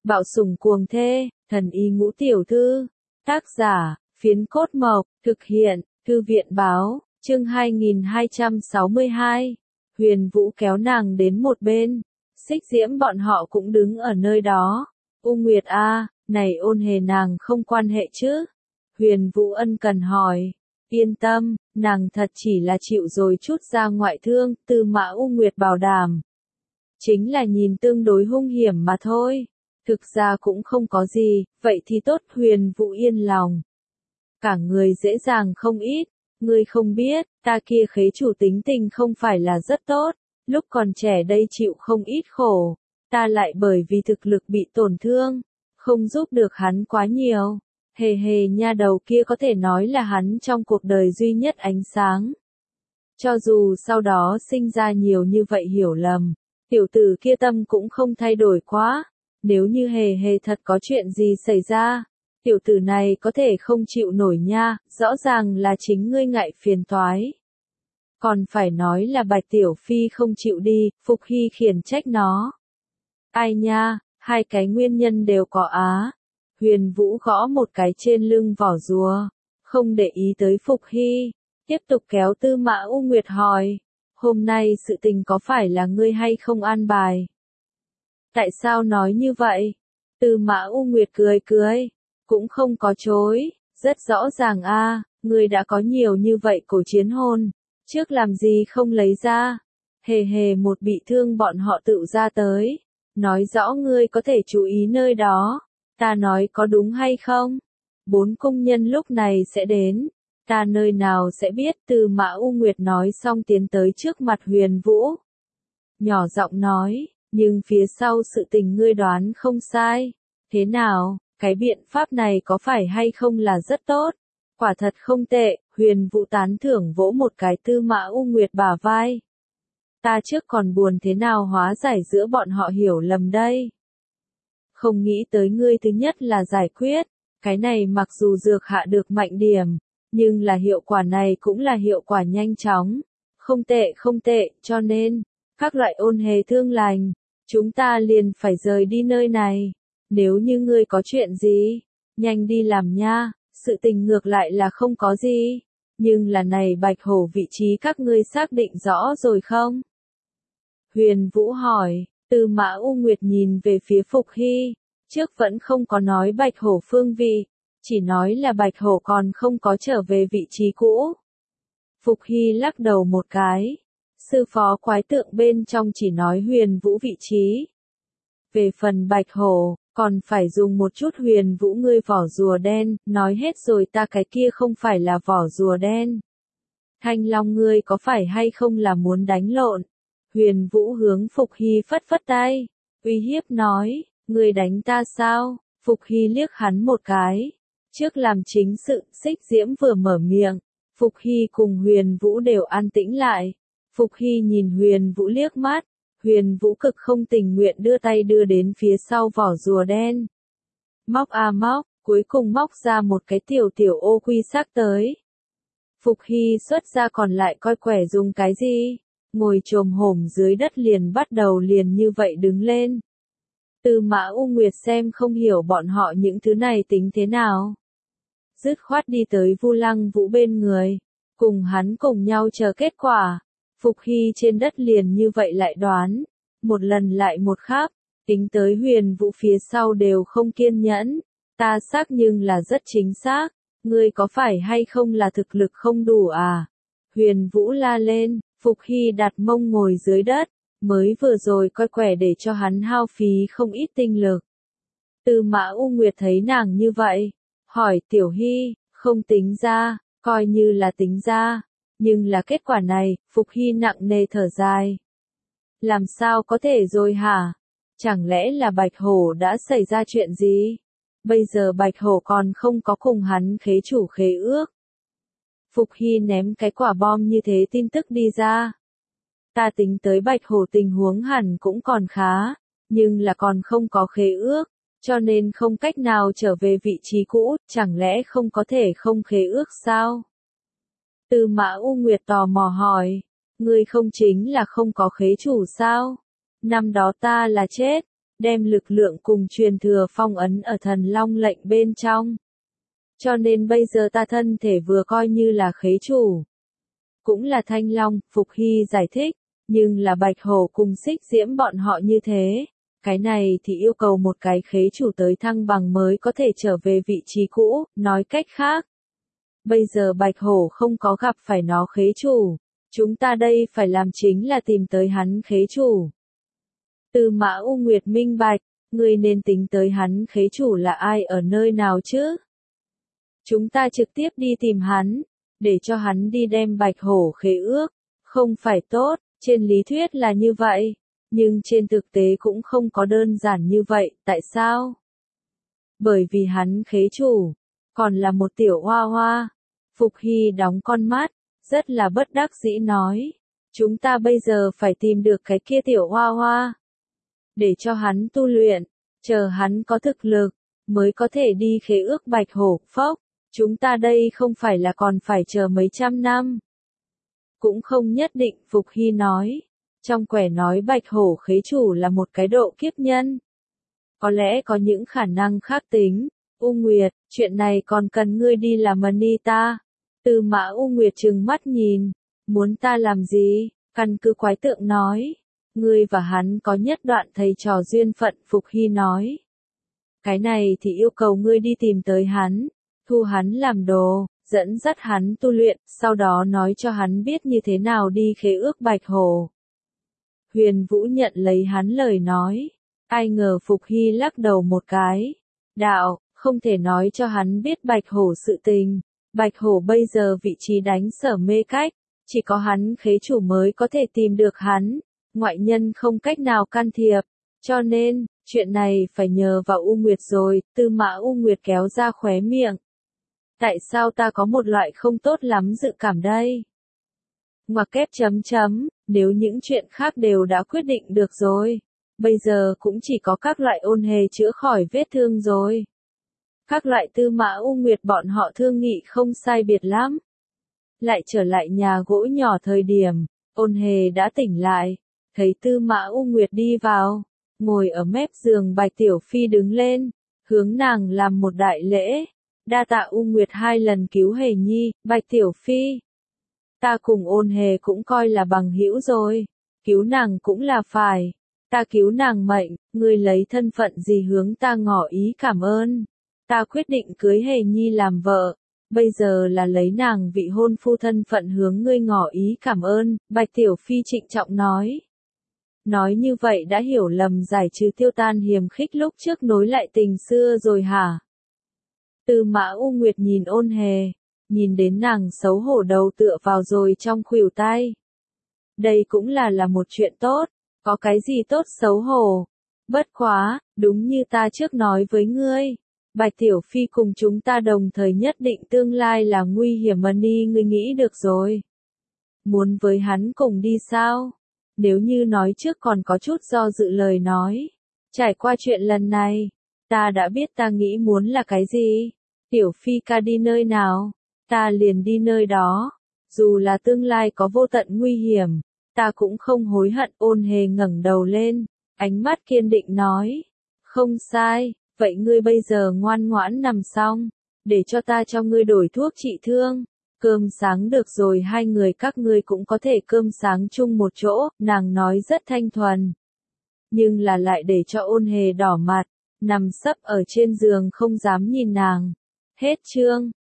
Bạo sủng cuồng thê, thần y ngũ tiểu thư. Tác giả, Phiến Cốt Mộc, thực hiện, Thư viện Báo, chương 2262. Huyền Vũ kéo nàng đến một bên, Xích Diễm bọn họ cũng đứng ở nơi đó. U Nguyệt a, này Ôn Hề nàng không quan hệ chứ? Huyền Vũ ân cần hỏi. Yên tâm, nàng thật chỉ là chịu rồi chút ra ngoại thương, Tư Mã U Nguyệt bảo đảm. Chính là nhìn tương đối hung hiểm mà thôi. Thực ra cũng không có gì, vậy thì tốt. Huyền Vũ yên lòng. Cả người dễ dàng không ít, ngươi không biết, ta kia khế chủ tính tình không phải là rất tốt, lúc còn trẻ đây chịu không ít khổ, ta lại bởi vì thực lực bị tổn thương, không giúp được hắn quá nhiều. Hề hề nha đầu kia có thể nói là hắn trong cuộc đời duy nhất ánh sáng. Cho dù sau đó sinh ra nhiều như vậy hiểu lầm, tiểu tử kia tâm cũng không thay đổi quá. Nếu như hề hề thật có chuyện gì xảy ra, tiểu tử này có thể không chịu nổi nha, rõ ràng là chính ngươi ngại phiền toái. Còn phải nói là Bạch Tiểu Phi không chịu đi, Phục Hy khiển trách nó. Ai nha, hai cái nguyên nhân đều có á. Huyền Vũ gõ một cái trên lưng vỏ rùa, không để ý tới Phục Hy, tiếp tục kéo Tư Mã U Nguyệt hỏi, hôm nay sự tình có phải là ngươi hay không an bài? Tại sao nói như vậy? Tư Mã U Nguyệt cười cười, cũng không có chối, rất rõ ràng a, ngươi đã có nhiều như vậy cổ chiến hồn, trước làm gì không lấy ra? Hề hề một bị thương bọn họ tự ra tới, nói rõ ngươi có thể chú ý nơi đó, ta nói có đúng hay không? 4 công nhân lúc này sẽ đến, ta nơi nào sẽ biết? Tư Mã U Nguyệt nói xong tiến tới trước mặt Huyền Vũ. Nhỏ giọng nói, nhưng phía sau sự tình ngươi đoán không sai. Thế nào, cái biện pháp này có phải hay không là rất tốt? Quả thật không tệ. Huyền Vũ tán thưởng vỗ một cái Tư Mã U Nguyệt bả vai. Ta trước còn buồn thế nào hóa giải giữa bọn họ hiểu lầm đây. Không nghĩ tới ngươi thứ nhất là giải quyết. Cái này mặc dù dược hạ được mạnh điểm, nhưng là hiệu quả này cũng là hiệu quả nhanh chóng. Không tệ không tệ, cho nên, các loại Ôn Hề thương lành, chúng ta liền phải rời đi nơi này. Nếu như ngươi có chuyện gì, nhanh đi làm nha, sự tình ngược lại là không có gì. Nhưng là này Bạch Hổ vị trí các ngươi xác định rõ rồi không? Huyền Vũ hỏi. Tư Mã U Nguyệt nhìn về phía Phục Hy, trước vẫn không có nói Bạch Hổ phương vị, chỉ nói là Bạch Hổ còn không có trở về vị trí cũ. Phục Hy lắc đầu một cái, sư phó quái tượng bên trong chỉ nói Huyền Vũ vị trí. Về phần Bạch Hổ, còn phải dùng một chút Huyền Vũ ngươi vỏ rùa đen, nói hết rồi ta cái kia không phải là vỏ rùa đen. Thanh Long ngươi có phải hay không là muốn đánh lộn? Huyền Vũ hướng Phục Hy phất phất tay, uy hiếp nói, ngươi đánh ta sao? Phục Hy liếc hắn một cái. Trước làm chính sự, Xích Diễm vừa mở miệng, Phục Hy cùng Huyền Vũ đều an tĩnh lại. Phục Hy nhìn Huyền Vũ liếc mắt, Huyền Vũ cực không tình nguyện đưa tay đưa đến phía sau vỏ rùa đen. Móc a móc, cuối cùng móc ra một cái tiểu tiểu ô quy sắc tới. Phục Hy xuất ra còn lại coi quẻ dùng cái gì? Ngồi chồm hổm dưới đất liền bắt đầu liền như vậy đứng lên. Tư Mã U Nguyệt xem không hiểu bọn họ những thứ này tính thế nào. Dứt khoát đi tới Vu Lăng Vũ bên người, cùng hắn cùng nhau chờ kết quả. Phục Hy trên đất liền như vậy lại đoán, một lần lại một khác, tính tới Huyền Vũ phía sau đều không kiên nhẫn. Ta xác nhưng là rất chính xác, ngươi có phải hay không là thực lực không đủ à? Huyền Vũ la lên. Phục Hy đặt mông ngồi dưới đất, mới vừa rồi coi quẻ để cho hắn hao phí không ít tinh lực. Tư Mã U Nguyệt thấy nàng như vậy, hỏi Tiểu Hy, không tính ra, coi như là tính ra, nhưng là kết quả này, Phục Hy nặng nề thở dài. Làm sao có thể rồi hả? Chẳng lẽ là Bạch Hổ đã xảy ra chuyện gì? Bây giờ Bạch Hổ còn không có cùng hắn khế chủ khế ước. Phục Hy ném cái quả bom như thế tin tức đi ra. Ta tính tới Bạch Hổ tình huống hẳn cũng còn khá, nhưng là còn không có khế ước, cho nên không cách nào trở về vị trí cũ, chẳng lẽ không có thể không khế ước sao? Tư Mã U Nguyệt tò mò hỏi, ngươi không chính là không có khế chủ sao? Năm đó ta là chết, đem lực lượng cùng truyền thừa phong ấn ở thần long lệnh bên trong. Cho nên bây giờ ta thân thể vừa coi như là khế chủ. Cũng là thanh long, Phục Hy giải thích, nhưng là bạch hổ cùng xích diễm bọn họ như thế. Cái này thì yêu cầu một cái khế chủ tới thăng bằng mới có thể trở về vị trí cũ, nói cách khác. Bây giờ bạch hổ không có gặp phải nó khế chủ. Chúng ta đây phải làm chính là tìm tới hắn khế chủ. Tư Mã U Nguyệt minh bạch, ngươi nên tính tới hắn khế chủ là ai ở nơi nào chứ? Chúng ta trực tiếp đi tìm hắn, để cho hắn đi đem bạch hổ khế ước, không phải tốt, trên lý thuyết là như vậy, nhưng trên thực tế cũng không có đơn giản như vậy, tại sao? Bởi vì hắn khế chủ, còn là một tiểu hoa hoa. Phục Hy đóng con mắt, rất là bất đắc dĩ nói, chúng ta bây giờ phải tìm được cái kia tiểu hoa hoa, để cho hắn tu luyện, chờ hắn có thực lực, mới có thể đi khế ước bạch hổ, phốc, chúng ta đây không phải là còn phải chờ mấy trăm năm. Cũng không nhất định, Phục Hy nói, trong quẻ nói bạch hổ khế chủ là một cái độ kiếp nhân. Có lẽ có những khả năng khác tính, U Nguyệt, chuyện này còn cần ngươi đi làm Anita. Tư Mã U Nguyệt trừng mắt nhìn, muốn ta làm gì, căn cứ quái tượng nói. Ngươi và hắn có nhất đoạn thầy trò duyên phận, Phục Hy nói. Cái này thì yêu cầu ngươi đi tìm tới hắn, thu hắn làm đồ, dẫn dắt hắn tu luyện, sau đó nói cho hắn biết như thế nào đi khế ước bạch hổ. Huyền Vũ nhận lấy hắn lời nói, ai ngờ Phục Hy lắc đầu một cái. Đạo, không thể nói cho hắn biết bạch hổ sự tình, bạch hổ bây giờ vị trí đánh Sở Mê Cách, chỉ có hắn khế chủ mới có thể tìm được hắn. Ngoại nhân không cách nào can thiệp, cho nên, chuyện này phải nhờ vào U Nguyệt rồi, Tư Mã U Nguyệt kéo ra khóe miệng. Tại sao ta có một loại không tốt lắm dự cảm đây? Ngoặc kép chấm chấm, nếu những chuyện khác đều đã quyết định được rồi, bây giờ cũng chỉ có các loại ôn hề chữa khỏi vết thương rồi. Các loại Tư Mã U Nguyệt bọn họ thương nghị không sai biệt lắm. Lại trở lại nhà gỗ nhỏ thời điểm, ôn hề đã tỉnh lại. Thấy Tư Mã U Nguyệt đi vào, ngồi ở mép giường Bạch Tiểu Phi đứng lên, hướng nàng làm một đại lễ. Đa tạ U Nguyệt 2 lần cứu Hề Nhi, Bạch Tiểu Phi. Ta cùng ôn hề cũng coi là bằng hữu rồi, cứu nàng cũng là phải. Ta cứu nàng mệnh, ngươi lấy thân phận gì hướng ta ngỏ ý cảm ơn. Ta quyết định cưới Hề Nhi làm vợ, bây giờ là lấy nàng vị hôn phu thân phận hướng ngươi ngỏ ý cảm ơn, Bạch Tiểu Phi trịnh trọng nói. Nói như vậy đã hiểu lầm giải trừ tiêu tan hiềm khích lúc trước nối lại tình xưa rồi hả? Tư Mã U Nguyệt nhìn ôn hề, nhìn đến nàng xấu hổ đầu tựa vào rồi trong khuỷu tay. Đây cũng là một chuyện tốt, có cái gì tốt xấu hổ. Bất quá, đúng như ta trước nói với ngươi, Bạch Tiểu Phi cùng chúng ta đồng thời nhất định tương lai là nguy hiểm Money, ngươi nghĩ được rồi. Muốn với hắn cùng đi sao? Nếu như nói trước còn có chút do dự lời nói. Trải qua chuyện lần này, ta đã biết ta nghĩ muốn là cái gì. Tiểu Phi ca đi nơi nào, ta liền đi nơi đó. Dù là tương lai có vô tận nguy hiểm, ta cũng không hối hận. Ôn hề ngẩng đầu lên, ánh mắt kiên định nói. Không sai, vậy ngươi bây giờ ngoan ngoãn nằm xong, để cho ta cho ngươi đổi thuốc trị thương. Cơm sáng được rồi, hai người các ngươi cũng có thể cơm sáng chung một chỗ, nàng nói rất thanh thuần. Nhưng là lại để cho ôn hề đỏ mặt, nằm sấp ở trên giường không dám nhìn nàng. Hết chương.